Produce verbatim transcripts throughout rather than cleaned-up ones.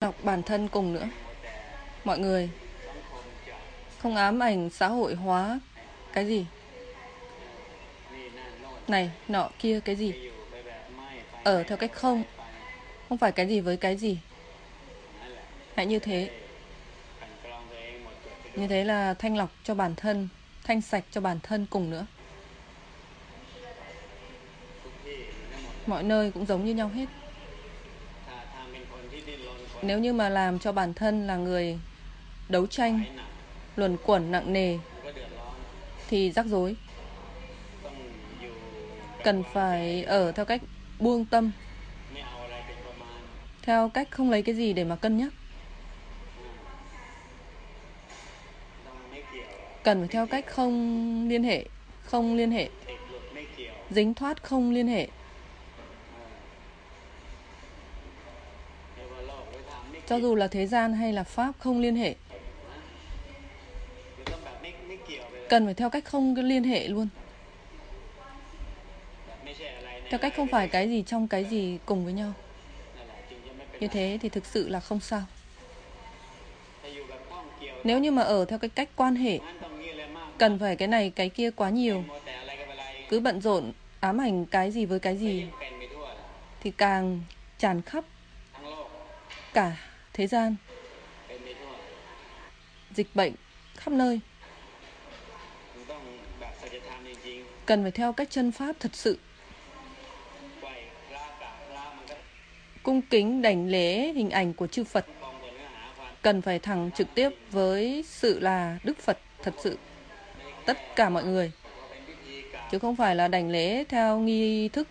Đọc bản thân cùng nữa. Mọi người không ám ảnh xã hội hóa cái gì này nọ kia cái gì, ở theo cách không, không phải cái gì với cái gì. Hãy như thế. Như thế là thanh lọc cho bản thân, thanh sạch cho bản thân cùng nữa. Mọi nơi cũng giống như nhau hết. Nếu như mà làm cho bản thân là người đấu tranh, luẩn quẩn nặng nề thì rắc rối. Cần phải ở theo cách buông tâm, theo cách không lấy cái gì để mà cân nhắc. Cần phải theo cách không liên hệ, không liên hệ, dính thoát không liên hệ. Cho dù là thế gian hay là pháp không liên hệ. Cần phải theo cách không liên hệ luôn. Theo cách không phải cái gì trong cái gì cùng với nhau. Như thế thì thực sự là không sao. Nếu như mà ở theo cái cách quan hệ, cần phải cái này cái kia quá nhiều, cứ bận rộn ám ảnh cái gì với cái gì, thì càng tràn khắp cả thế gian, dịch bệnh khắp nơi. Cần phải theo cách chân pháp thật sự, cung kính đảnh lễ hình ảnh của chư Phật. Cần phải thẳng trực tiếp với sự là Đức Phật thật sự, tất cả mọi người, chứ không phải là đảnh lễ theo nghi thức,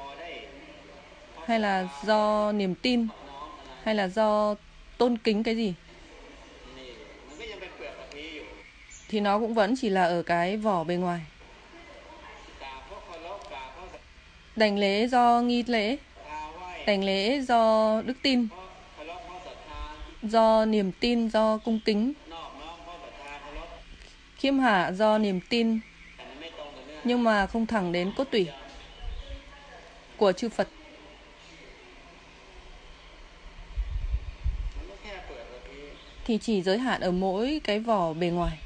hay là do niềm tin, hay là do tôn kính cái gì. Thì nó cũng vẫn chỉ là ở cái vỏ bề ngoài. Đảnh lễ do nghi lễ, đảnh lễ do đức tin, do niềm tin, do cung kính, khiêm hạ do niềm tin, nhưng mà không thẳng đến cốt tủy của chư Phật. Thì chỉ giới hạn ở mỗi cái vỏ bề ngoài.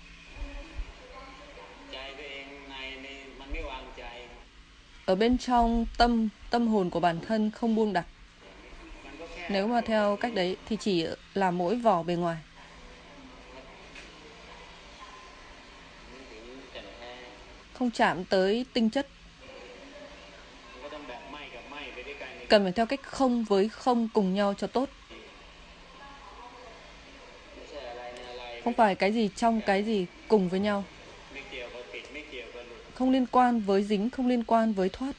Ở bên trong tâm, tâm hồn của bản thân không buông đặt. Nếu mà theo cách đấy thì chỉ là mỗi vỏ bề ngoài, không chạm tới tinh chất. Cần phải theo cách không với không cùng nhau cho tốt. Không phải cái gì trong cái gì cùng với nhau. Không liên quan với dính, không liên quan với thoát.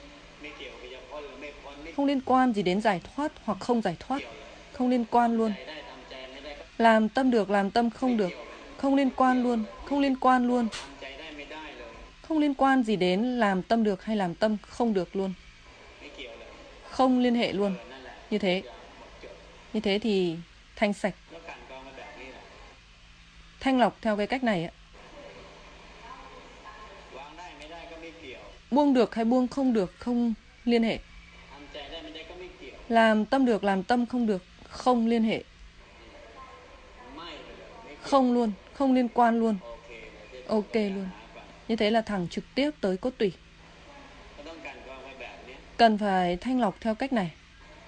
Không liên quan gì đến giải thoát hoặc không giải thoát. Không liên quan luôn. Làm tâm được, làm tâm không được. Không liên quan luôn, không liên quan luôn. Không liên quan gì đến làm tâm được hay làm tâm không được luôn. Không liên hệ luôn. Như thế. Như thế thì thanh sạch. Thanh lọc theo cái cách này ạ. Buông được hay buông không được, không liên hệ. Làm tâm được, làm tâm không được, không liên hệ. Không luôn, không liên quan luôn. Ok luôn. Như thế là thẳng trực tiếp tới cốt tủy. Cần phải thanh lọc theo cách này.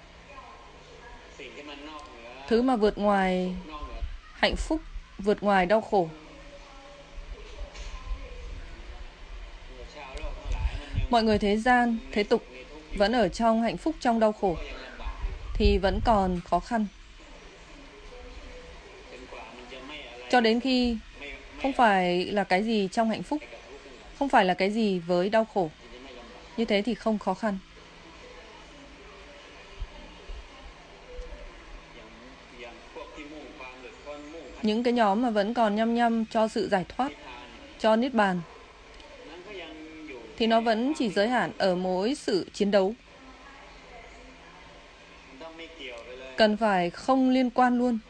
Thứ mà vượt ngoài hạnh phúc, vượt ngoài đau khổ. Mọi người thế gian, thế tục vẫn ở trong hạnh phúc, trong đau khổ thì vẫn còn khó khăn. Cho đến khi không phải là cái gì trong hạnh phúc, không phải là cái gì với đau khổ, như thế thì không khó khăn. Những cái nhóm mà vẫn còn nhăm nhăm cho sự giải thoát, cho niết bàn, thì nó vẫn chỉ giới hạn ở mỗi sự chiến đấu. Cần phải không liên quan luôn.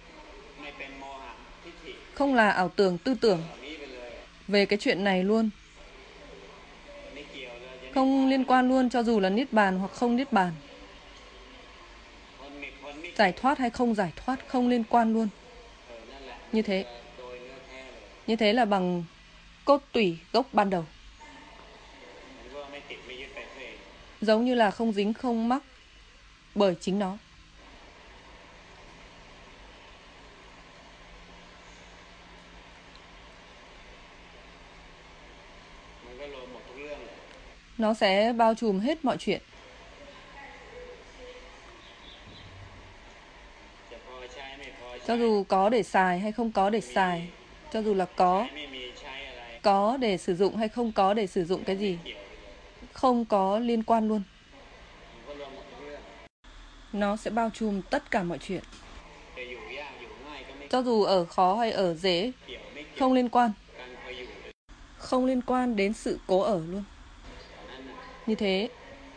Không là ảo tưởng tư tưởng về cái chuyện này luôn. Không liên quan luôn cho dù là niết bàn hoặc không niết bàn. Giải thoát hay không giải thoát không liên quan luôn. Như thế. Như thế là bằng cốt tủy gốc ban đầu. Giống như là không dính không mắc bởi chính nó. Nó sẽ bao trùm hết mọi chuyện. Cho dù có để xài hay không có để xài, cho dù là có, có để sử dụng hay không có để sử dụng cái gì, không có liên quan luôn. Nó sẽ bao trùm tất cả mọi chuyện. Cho dù ở khó hay ở dễ, không liên quan. Không liên quan đến sự cố ở luôn. Như thế.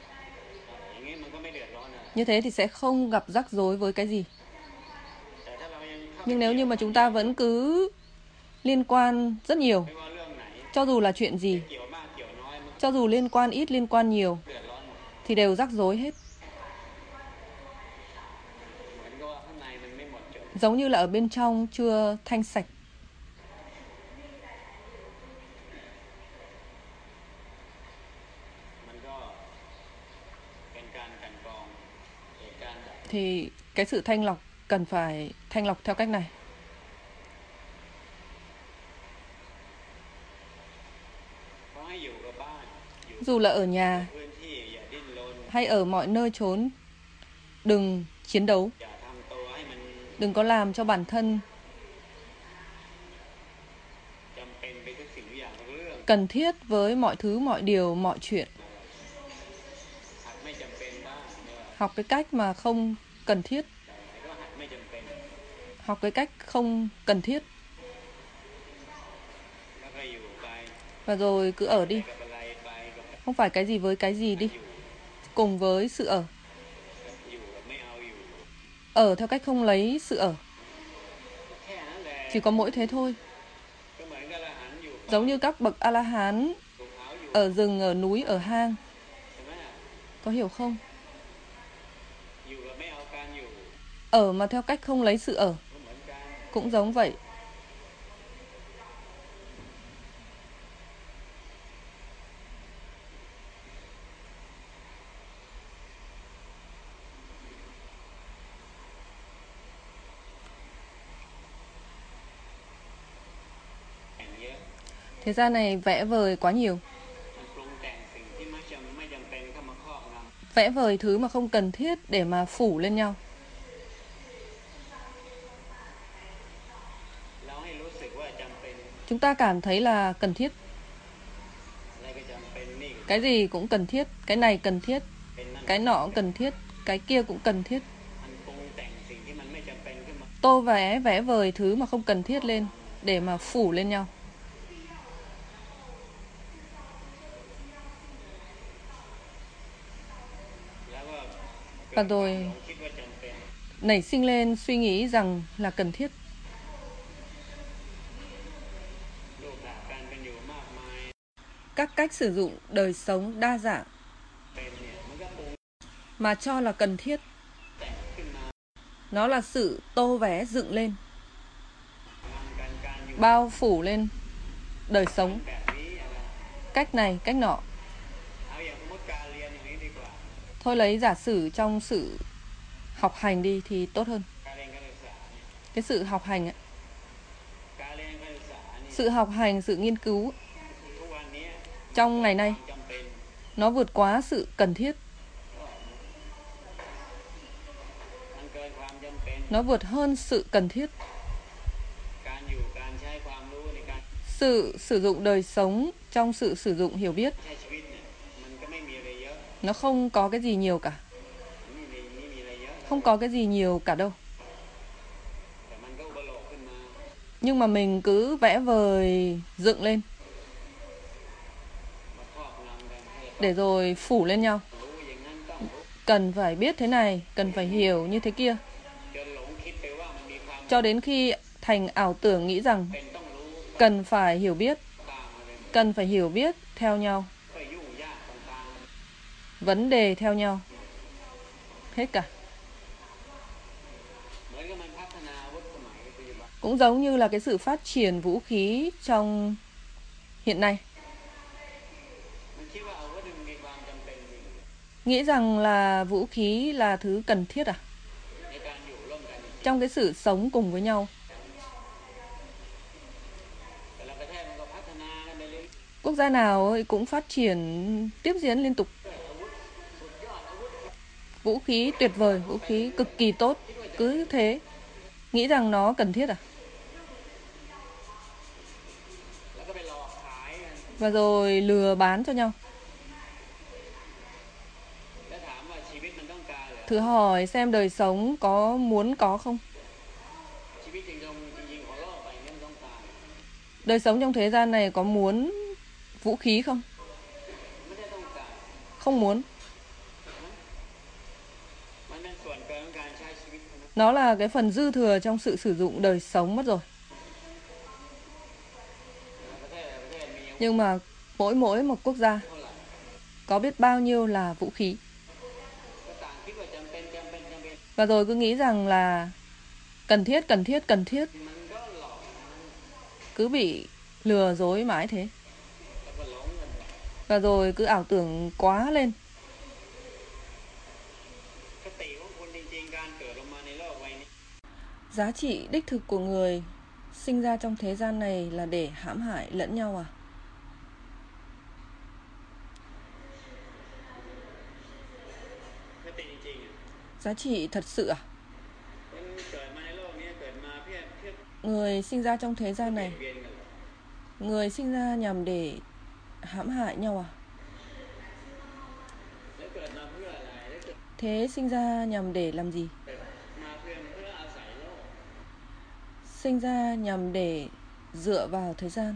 Như thế thì sẽ không gặp rắc rối với cái gì. Nhưng nếu như mà chúng ta vẫn cứ liên quan rất nhiều, cho dù là chuyện gì, cho dù liên quan ít liên quan nhiều, thì đều rắc rối hết. Giống như là ở bên trong chưa thanh sạch. Thì cái sự thanh lọc cần phải thanh lọc theo cách này. Dù là ở nhà hay ở mọi nơi chốn, đừng chiến đấu. Đừng có làm cho bản thân cần thiết với mọi thứ, mọi điều, mọi chuyện. Học cái cách mà không cần thiết. Học cái cách không cần thiết. Và rồi cứ ở đi. Không phải cái gì với cái gì đi. Cùng với sự ở. Ở theo cách không lấy sự ở. Chỉ có mỗi thế thôi. Giống như các bậc A-la-hán ở rừng, ở núi, ở hang. Có hiểu không? Ở mà theo cách không lấy sự ở. Cũng giống vậy. Thế gian này vẽ vời quá nhiều. Vẽ vời thứ mà không cần thiết để mà phủ lên nhau. Chúng ta cảm thấy là cần thiết. Cái gì cũng cần thiết. Cái này cần thiết. Cái nọ cần thiết. Cái kia cũng cần thiết. Tô vẽ vẽ vời thứ mà không cần thiết lên để mà phủ lên nhau. Và rồi nảy sinh lên suy nghĩ rằng là cần thiết. Các cách sử dụng đời sống đa dạng mà cho là cần thiết. Nó là sự tô vẽ dựng lên, bao phủ lên đời sống. Cách này, cách nọ. Thôi lấy giả sử trong sự học hành đi thì tốt hơn. Cái sự học hành ấy. Sự học hành, sự nghiên cứu trong ngày nay nó vượt quá sự cần thiết. Nó vượt hơn sự cần thiết. Sự sử dụng đời sống trong sự sử dụng hiểu biết nó không có cái gì nhiều cả. Không có cái gì nhiều cả đâu. Nhưng mà mình cứ vẽ vời dựng lên để rồi phủ lên nhau. Cần phải biết thế này, cần phải hiểu như thế kia. Cho đến khi thành ảo tưởng nghĩ rằng cần phải hiểu biết. Cần phải hiểu biết theo nhau. Vấn đề theo nhau. Hết cả. Cũng giống như là cái sự phát triển vũ khí trong hiện nay. Nghĩ rằng là vũ khí là thứ cần thiết à? Trong cái sự sống cùng với nhau. Quốc gia nào cũng phát triển tiếp diễn liên tục. Vũ khí tuyệt vời, vũ khí cực kỳ tốt. Cứ thế. Nghĩ rằng nó cần thiết à? Và rồi lừa bán cho nhau. Thử hỏi xem đời sống có muốn có không? Đời sống trong thế gian này có muốn vũ khí không? Không muốn. Nó là cái phần dư thừa trong sự sử dụng đời sống mất rồi. Nhưng mà mỗi mỗi một quốc gia có biết bao nhiêu là vũ khí. Và rồi cứ nghĩ rằng là cần thiết, cần thiết, cần thiết. Cứ bị lừa dối mãi thế. Và rồi cứ ảo tưởng quá lên. Giá trị đích thực của người sinh ra trong thế gian này là để hãm hại lẫn nhau à? Giá trị thật sự à? Người sinh ra trong thế gian này, người sinh ra nhằm để hãm hại nhau à? Thế sinh ra nhằm để làm gì? Sinh ra nhằm để dựa vào thế gian.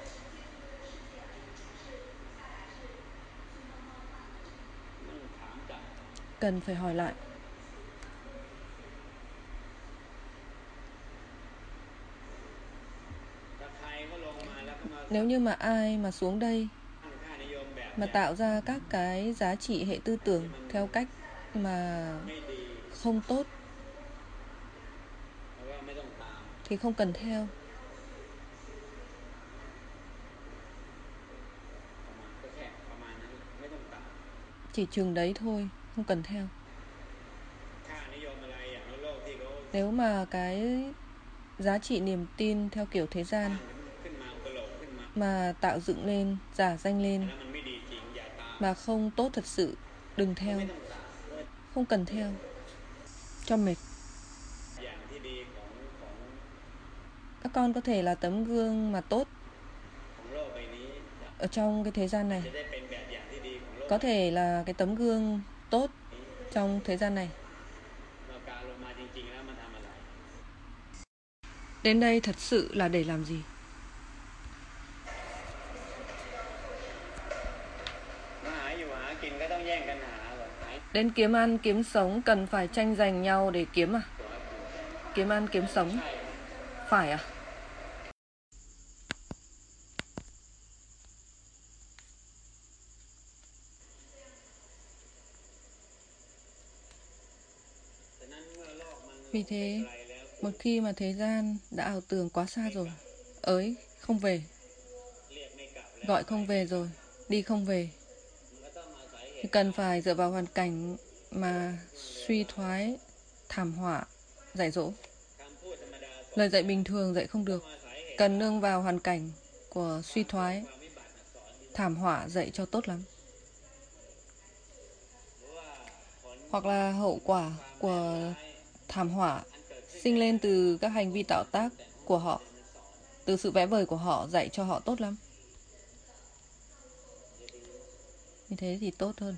Cần phải hỏi lại. Nếu như mà ai mà xuống đây mà tạo ra các cái giá trị hệ tư tưởng theo cách mà không tốt thì không cần theo. Chỉ chừng đấy thôi, không cần theo. Nếu mà cái giá trị niềm tin theo kiểu thế gian mà tạo dựng lên, giả danh lên mà không tốt thật sự, đừng theo. Không cần theo. Cho mệt. Các con có thể là tấm gương mà tốt ở trong cái thế gian này. Có thể là cái tấm gương tốt trong thế gian này. Đến đây thật sự là để làm gì? Đến kiếm ăn, kiếm sống cần phải tranh giành nhau để kiếm à? Kiếm ăn, kiếm sống. Phải à? Vì thế, một khi mà thế gian đã ảo tưởng quá xa rồi, ới, không về, gọi không về rồi, đi không về, thì cần phải dựa vào hoàn cảnh mà suy thoái, thảm họa, dạy dỗ. Lời dạy bình thường dạy không được, cần nương vào hoàn cảnh của suy thoái, thảm họa dạy cho tốt lắm. Hoặc là hậu quả của thảm họa sinh lên từ các hành vi tạo tác của họ, từ sự vẽ vời của họ dạy cho họ tốt lắm. Như thế thì tốt hơn.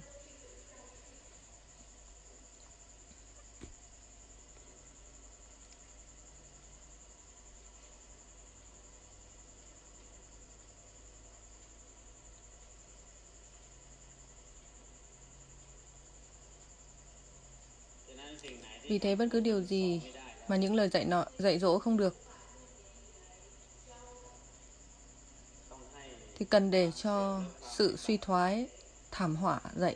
Vì thế bất cứ điều gì mà những lời dạy nọ dạy dỗ không được thì cần để cho sự suy thoái, thảm họa dạy.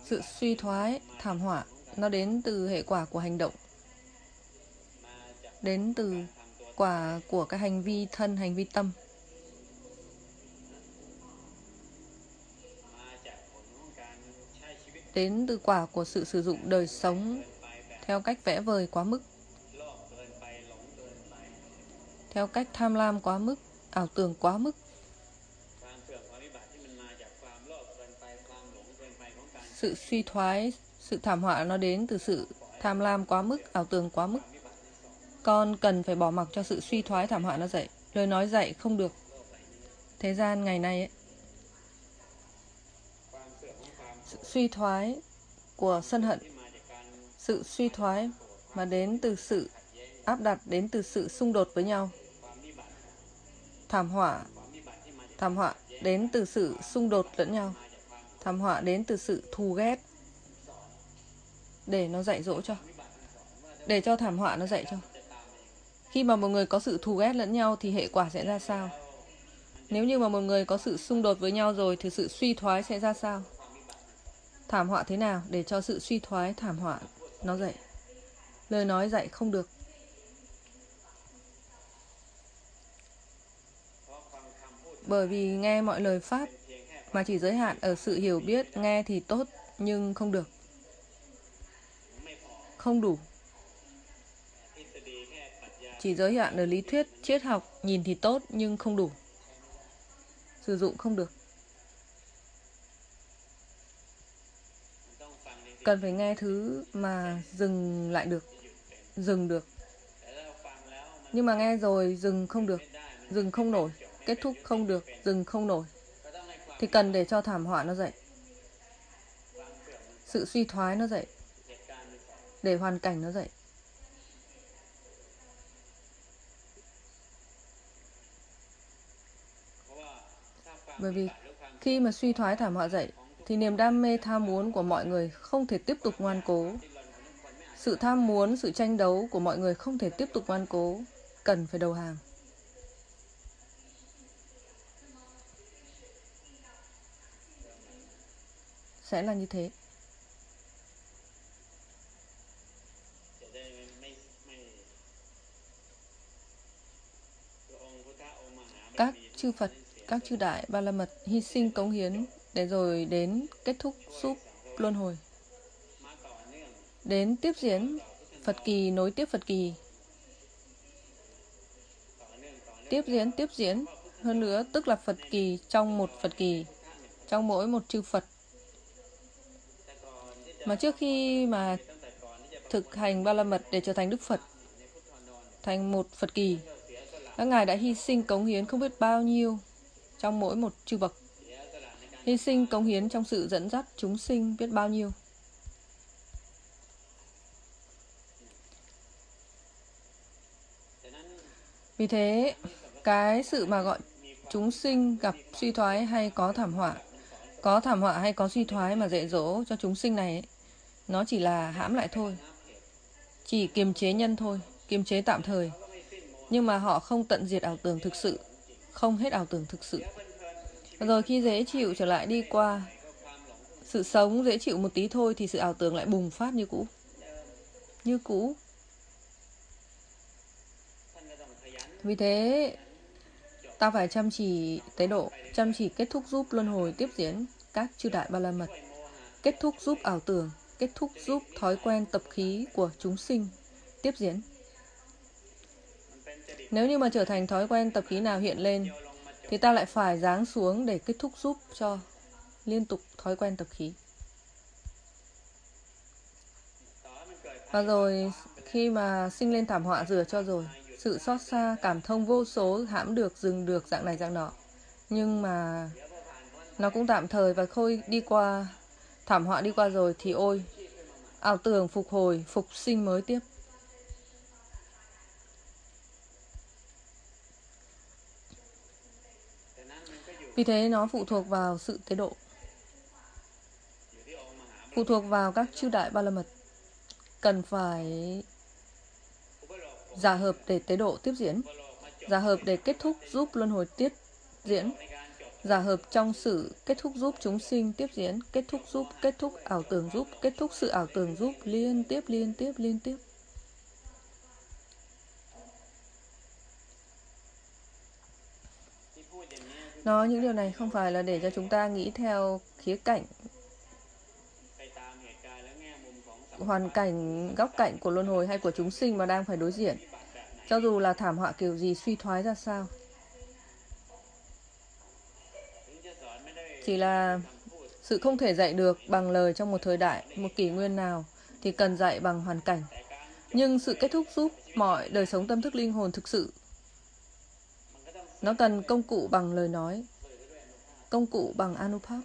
Sự suy thoái, thảm họa nó đến từ hệ quả của hành động, đến từ quả của các hành vi thân, hành vi tâm, đến từ quả của sự sử dụng đời sống theo cách vẽ vời quá mức, theo cách tham lam quá mức, ảo tưởng quá mức. Sự suy thoái, sự thảm họa nó đến từ sự tham lam quá mức, ảo tưởng quá mức. Con cần phải bỏ mặc cho sự suy thoái thảm họa nó dậy. Lời nói dạy không được. Thế gian ngày nay ấy, sự suy thoái của sân hận, sự suy thoái mà đến từ sự áp đặt, đến từ sự xung đột với nhau. Thảm họa, thảm họa đến từ sự xung đột lẫn nhau. Thảm họa đến từ sự thù ghét. Để nó dạy dỗ cho, để cho thảm họa nó dạy cho. Khi mà một người có sự thù ghét lẫn nhau thì hệ quả sẽ ra sao? Nếu như mà một người có sự xung đột với nhau rồi thì sự suy thoái sẽ ra sao? Thảm họa thế nào để cho sự suy thoái thảm họa nó dậy? Lời nói dạy không được. Bởi vì nghe mọi lời Pháp mà chỉ giới hạn ở sự hiểu biết, nghe thì tốt nhưng không được, không đủ. Chỉ giới hạn ở lý thuyết, triết học, nhìn thì tốt nhưng không đủ, sử dụng không được. Cần phải nghe thứ mà dừng lại được, dừng được. Nhưng mà nghe rồi dừng không được, dừng không nổi, kết thúc không được, dừng không nổi. Thì cần để cho thảm họa nó dậy, sự suy thoái nó dậy, để hoàn cảnh nó dậy. Bởi vì khi mà suy thoái thảm họa dậy thì niềm đam mê tham muốn của mọi người không thể tiếp tục ngoan cố. Sự tham muốn, sự tranh đấu của mọi người không thể tiếp tục ngoan cố, cần phải đầu hàng. Sẽ là như thế. Các chư Phật, các chư Đại Ba La Mật hy sinh cống hiến để rồi đến kết thúc súp luân hồi. Đến tiếp diễn Phật kỳ nối tiếp Phật kỳ. Tiếp diễn, tiếp diễn. Hơn nữa tức là Phật kỳ trong một Phật kỳ, trong mỗi một chư Phật. Mà trước khi mà thực hành Ba La Mật để trở thành Đức Phật, thành một Phật kỳ, các ngài đã hy sinh cống hiến không biết bao nhiêu trong mỗi một chư bậc. Hy sinh cống hiến trong sự dẫn dắt chúng sinh biết bao nhiêu. Vì thế, cái sự mà gọi chúng sinh gặp suy thoái hay có thảm họa, có thảm họa hay có suy thoái mà dạy dỗ cho chúng sinh này ấy, nó chỉ là hãm lại thôi, chỉ kiềm chế nhân thôi, kiềm chế tạm thời. Nhưng mà họ không tận diệt ảo tưởng thực sự, không hết ảo tưởng thực sự. Rồi khi dễ chịu trở lại đi qua sự sống dễ chịu một tí thôi thì sự ảo tưởng lại bùng phát như cũ. Như cũ. Vì thế, ta phải chăm chỉ tế độ, chăm chỉ kết thúc giúp luân hồi tiếp diễn các chư Đại Ba La Mật, kết thúc giúp ảo tưởng, kết thúc giúp thói quen tập khí của chúng sinh tiếp diễn. Nếu như mà trở thành thói quen tập khí nào hiện lên thì ta lại phải giáng xuống để kết thúc giúp cho liên tục thói quen tập khí. Và rồi khi mà sinh lên thảm họa rửa cho rồi, sự xót xa, cảm thông vô số, hãm được, dừng được, dạng này dạng nọ. Nhưng mà nó cũng tạm thời, và khôi đi qua, thảm họa đi qua rồi thì ôi, ảo tưởng phục hồi, phục sinh mới tiếp. Vì thế nó phụ thuộc vào sự tế độ, phụ thuộc vào các chư Đại Ba La Mật cần phải giả hợp để tế độ tiếp diễn, giả hợp để kết thúc giúp luân hồi tiếp diễn, Giả hợp trong sự kết thúc giúp chúng sinh tiếp diễn, kết thúc giúp, kết thúc ảo tưởng giúp, kết thúc sự ảo tưởng giúp, liên tiếp, liên tiếp, liên tiếp. Nói những điều này không phải là để cho chúng ta nghĩ theo khía cạnh, hoàn cảnh, góc cạnh của luân hồi hay của chúng sinh mà đang phải đối diện, cho dù là thảm họa kiểu gì, suy thoái ra sao. Chỉ là sự không thể dạy được bằng lời trong một thời đại, một kỷ nguyên nào thì cần dạy bằng hoàn cảnh. Nhưng sự kết thúc giúp mọi đời sống tâm thức linh hồn thực sự, nó cần công cụ bằng lời nói, công cụ bằng Anupap,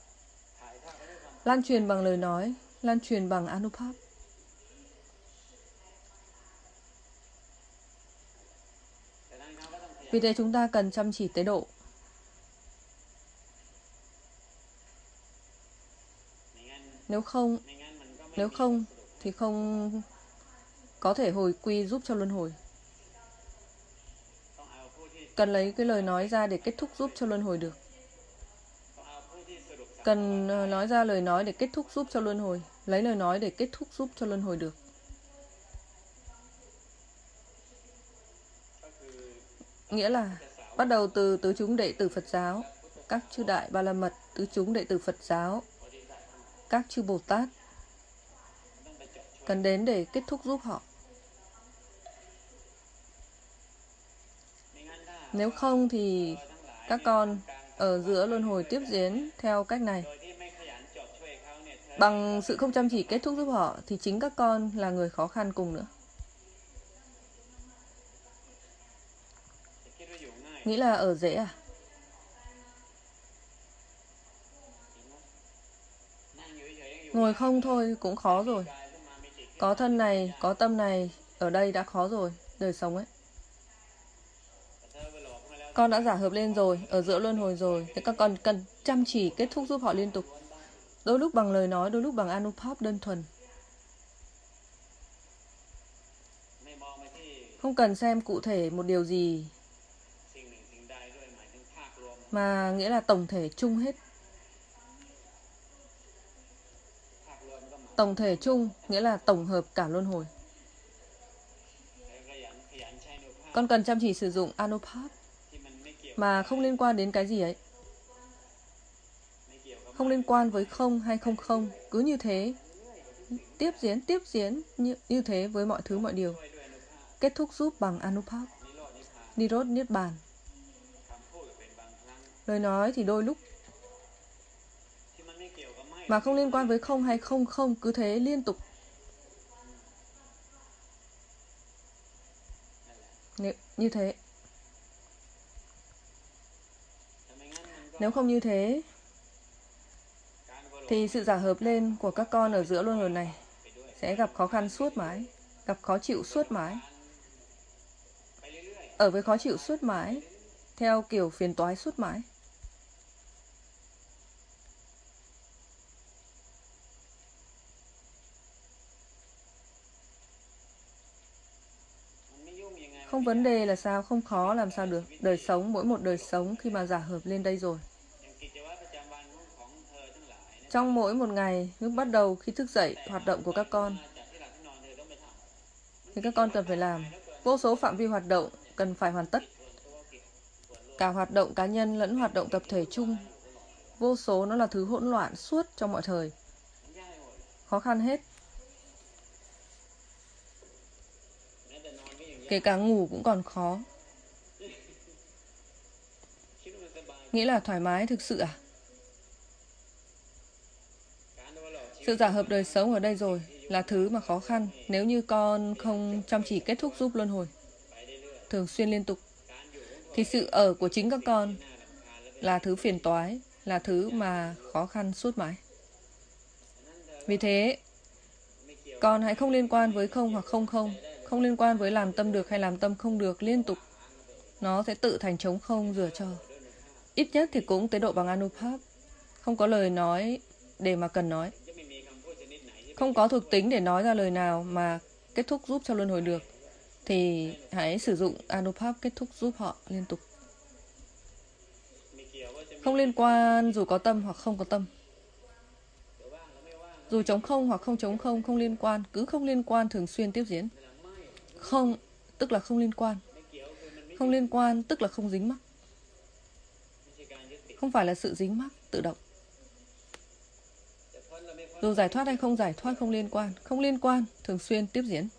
lan truyền bằng lời nói, lan truyền bằng Anupap. Vì thế chúng ta cần chăm chỉ tế độ. Nếu không, nếu không thì không có thể hồi quy giúp cho luân hồi. Cần lấy cái lời nói ra để kết thúc giúp cho luân hồi được. Cần nói ra lời nói để kết thúc giúp cho luân hồi. Lấy lời nói để kết thúc giúp cho luân hồi được. Nghĩa là bắt đầu từ tứ chúng đệ tử Phật giáo, các chư Đại Ba La Mật, tứ chúng đệ tử Phật giáo, các chư Bồ Tát, cần đến để kết thúc giúp họ. Nếu không thì các con ở giữa luân hồi tiếp diễn theo cách này. Bằng sự không chăm chỉ kết thúc giúp họ thì chính các con là người khó khăn cùng nữa. Nghĩ là ở dễ à? Ngồi không thôi cũng khó rồi. Có thân này, có tâm này, ở đây đã khó rồi, đời sống ấy. Con đã giả hợp lên rồi, ở giữa luân hồi rồi, thì các con cần chăm chỉ kết thúc giúp họ liên tục. Đôi lúc bằng lời nói, đôi lúc bằng Anupap đơn thuần. Không cần xem cụ thể một điều gì, mà nghĩa là tổng thể chung hết. Tổng thể chung nghĩa là tổng hợp cả luân hồi. Con cần chăm chỉ sử dụng Anupap mà không liên quan đến cái gì ấy. Không liên quan với không hay không không. Cứ như thế, tiếp diễn, tiếp diễn như, như thế với mọi thứ mọi điều. Kết thúc giúp bằng Anupap. Nirod Niết Bàn. Lời nói thì đôi lúc mà không liên quan với không hay không không, cứ thế liên tục. Như thế. Nếu không như thế thì sự giả hợp lên của các con ở giữa luân hồi này sẽ gặp khó khăn suốt mãi, gặp khó chịu suốt mãi. Ở với khó chịu suốt mãi, theo kiểu phiền toái suốt mãi. Không vấn đề là sao, không khó làm sao được. Đời sống, mỗi một đời sống khi mà giả hợp lên đây rồi. Trong mỗi một ngày, lúc bắt đầu khi thức dậy, hoạt động của các con, thì các con cần phải làm. Vô số phạm vi hoạt động cần phải hoàn tất. Cả hoạt động cá nhân lẫn hoạt động tập thể chung. Vô số nó là thứ hỗn loạn suốt trong mọi thời. Khó khăn hết. Kể cả ngủ cũng còn khó. Nghĩa là thoải mái thực sự à? Sự giả hợp đời sống ở đây rồi là thứ mà khó khăn nếu như con không chăm chỉ kết thúc giúp luân hồi thường xuyên liên tục. Thì sự ở của chính các con là thứ phiền toái, là thứ mà khó khăn suốt mãi. Vì thế, con hãy không liên quan với không hoặc không không, không liên quan với làm tâm được hay làm tâm không được liên tục. Nó sẽ tự thành trống không rửa cho. Ít nhất thì cũng tế độ bằng Anupap. Không có lời nói để mà cần nói. Không có thuộc tính để nói ra lời nào mà kết thúc giúp cho luân hồi được, thì hãy sử dụng Anupap kết thúc giúp họ liên tục. Không liên quan dù có tâm hoặc không có tâm. Dù trống không hoặc không trống không, không liên quan. Cứ không liên quan thường xuyên tiếp diễn. Không, tức là không liên quan. Không liên quan, tức là không dính mắc. Không phải là sự dính mắc, tự động. Dù giải thoát hay không giải thoát, không liên quan. Không liên quan, thường xuyên tiếp diễn.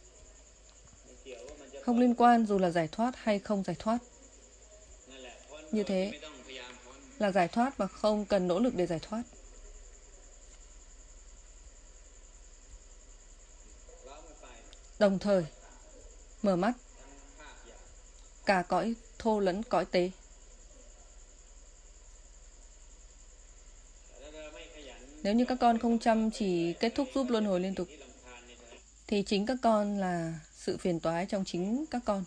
Không liên quan dù là giải thoát hay không giải thoát. Như thế là giải thoát mà không cần nỗ lực để giải thoát. Đồng thời mở mắt cả cõi thô lẫn cõi tế. Nếu như các con không chăm chỉ kết thúc giúp luân hồi liên tục, thì chính các con là sự phiền toái trong chính các con.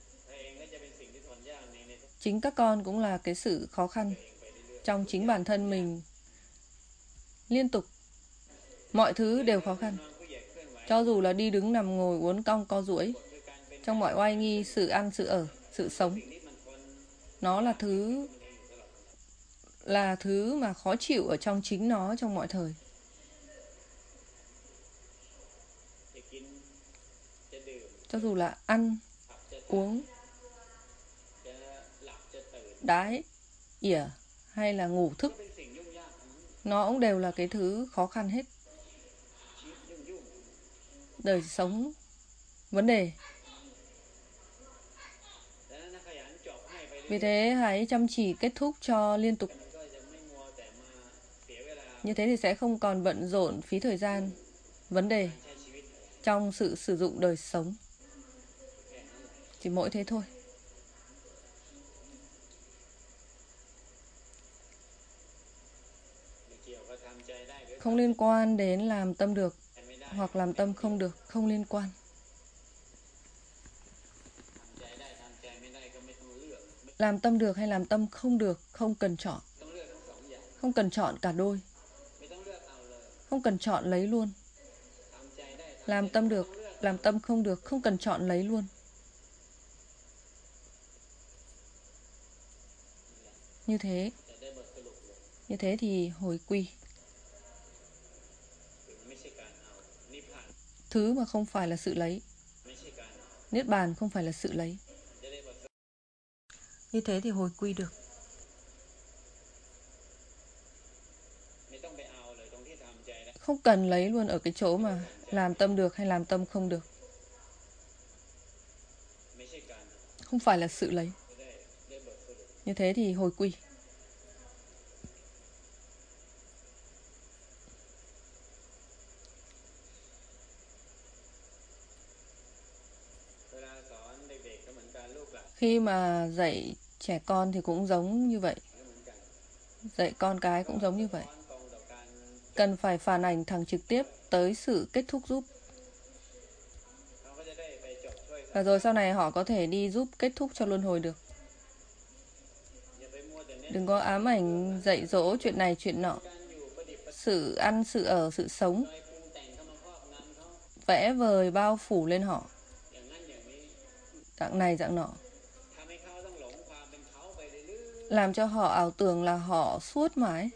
Chính các con cũng là cái sự khó khăn trong chính bản thân mình. Liên tục mọi thứ đều khó khăn. Cho dù là đi đứng nằm ngồi uốn cong co duỗi, trong mọi oai nghi, sự ăn sự ở, sự sống, nó là thứ là thứ mà khó chịu ở trong chính nó trong mọi thời. Cho dù là ăn, uống, đái, ỉa hay là ngủ thức, nó cũng đều là cái thứ khó khăn hết. Đời sống, vấn đề. Vì thế hãy chăm chỉ kết thúc cho liên tục. Như thế thì sẽ không còn bận rộn phí thời gian, vấn đề trong sự sử dụng đời sống. Chỉ mỗi thế thôi. Không liên quan đến làm tâm được hoặc làm tâm không được, không liên quan. Làm tâm được hay làm tâm không được, không cần chọn. Không cần chọn cả đôi. Không cần chọn lấy luôn. Làm tâm được, làm tâm không được, không cần chọn lấy luôn. Như thế, như thế thì hồi quy. Thứ mà không phải là sự lấy. Niết bàn không phải là sự lấy. Như thế thì hồi quy được. Không cần lấy luôn ở cái chỗ mà làm tâm được hay làm tâm không được. Không phải là sự lấy. Như thế thì hồi quy. Khi mà dạy trẻ con thì cũng giống như vậy. Dạy con cái cũng giống như vậy. Cần phải phản ảnh thẳng trực tiếp tới sự kết thúc giúp. Và rồi sau này họ có thể đi giúp kết thúc cho luân hồi được. Đừng có ám ảnh dạy dỗ chuyện này chuyện nọ. Sự ăn, sự ở, sự sống vẽ vời bao phủ lên họ. Dạng này dạng nọ. Làm cho họ ảo tưởng là họ suốt mãi.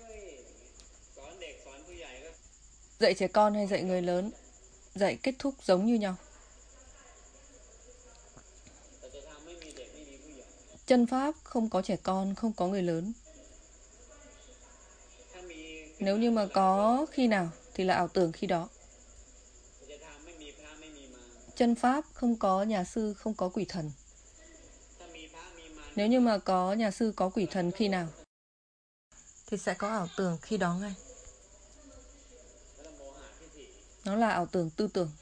Dạy trẻ con hay dạy người lớn, dạy kết thúc giống như nhau. Chân pháp không có trẻ con, không có người lớn. Nếu như mà có khi nào thì là ảo tưởng khi đó. Chân pháp không có nhà sư, không có quỷ thần. Nếu như mà có nhà sư, có quỷ thần khi nào thì sẽ có ảo tưởng khi đó ngay. Nó là ảo tưởng tư tưởng.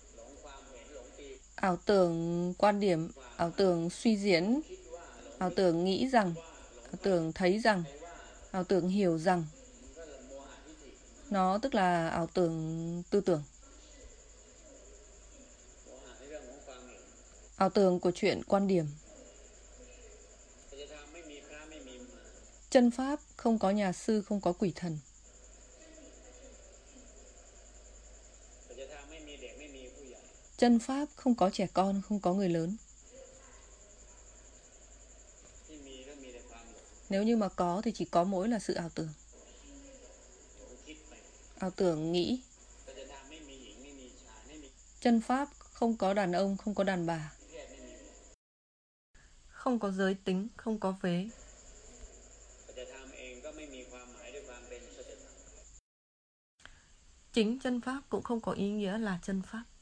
Ảo tưởng quan điểm, ảo tưởng suy diễn, ảo tưởng nghĩ rằng, ảo tưởng thấy rằng, ảo tưởng hiểu rằng. Nó tức là ảo tưởng tư tưởng. Ảo tưởng của chuyện quan điểm. Chân pháp không có nhà sư, không có quỷ thần. Chân pháp không có trẻ con, không có người lớn. Nếu như mà có thì chỉ có mỗi là sự ảo tưởng. Ảo tưởng nghĩ. Chân pháp không có đàn ông, không có đàn bà. Không có giới tính, không có vế. Chính chân pháp cũng không có ý nghĩa là chân pháp.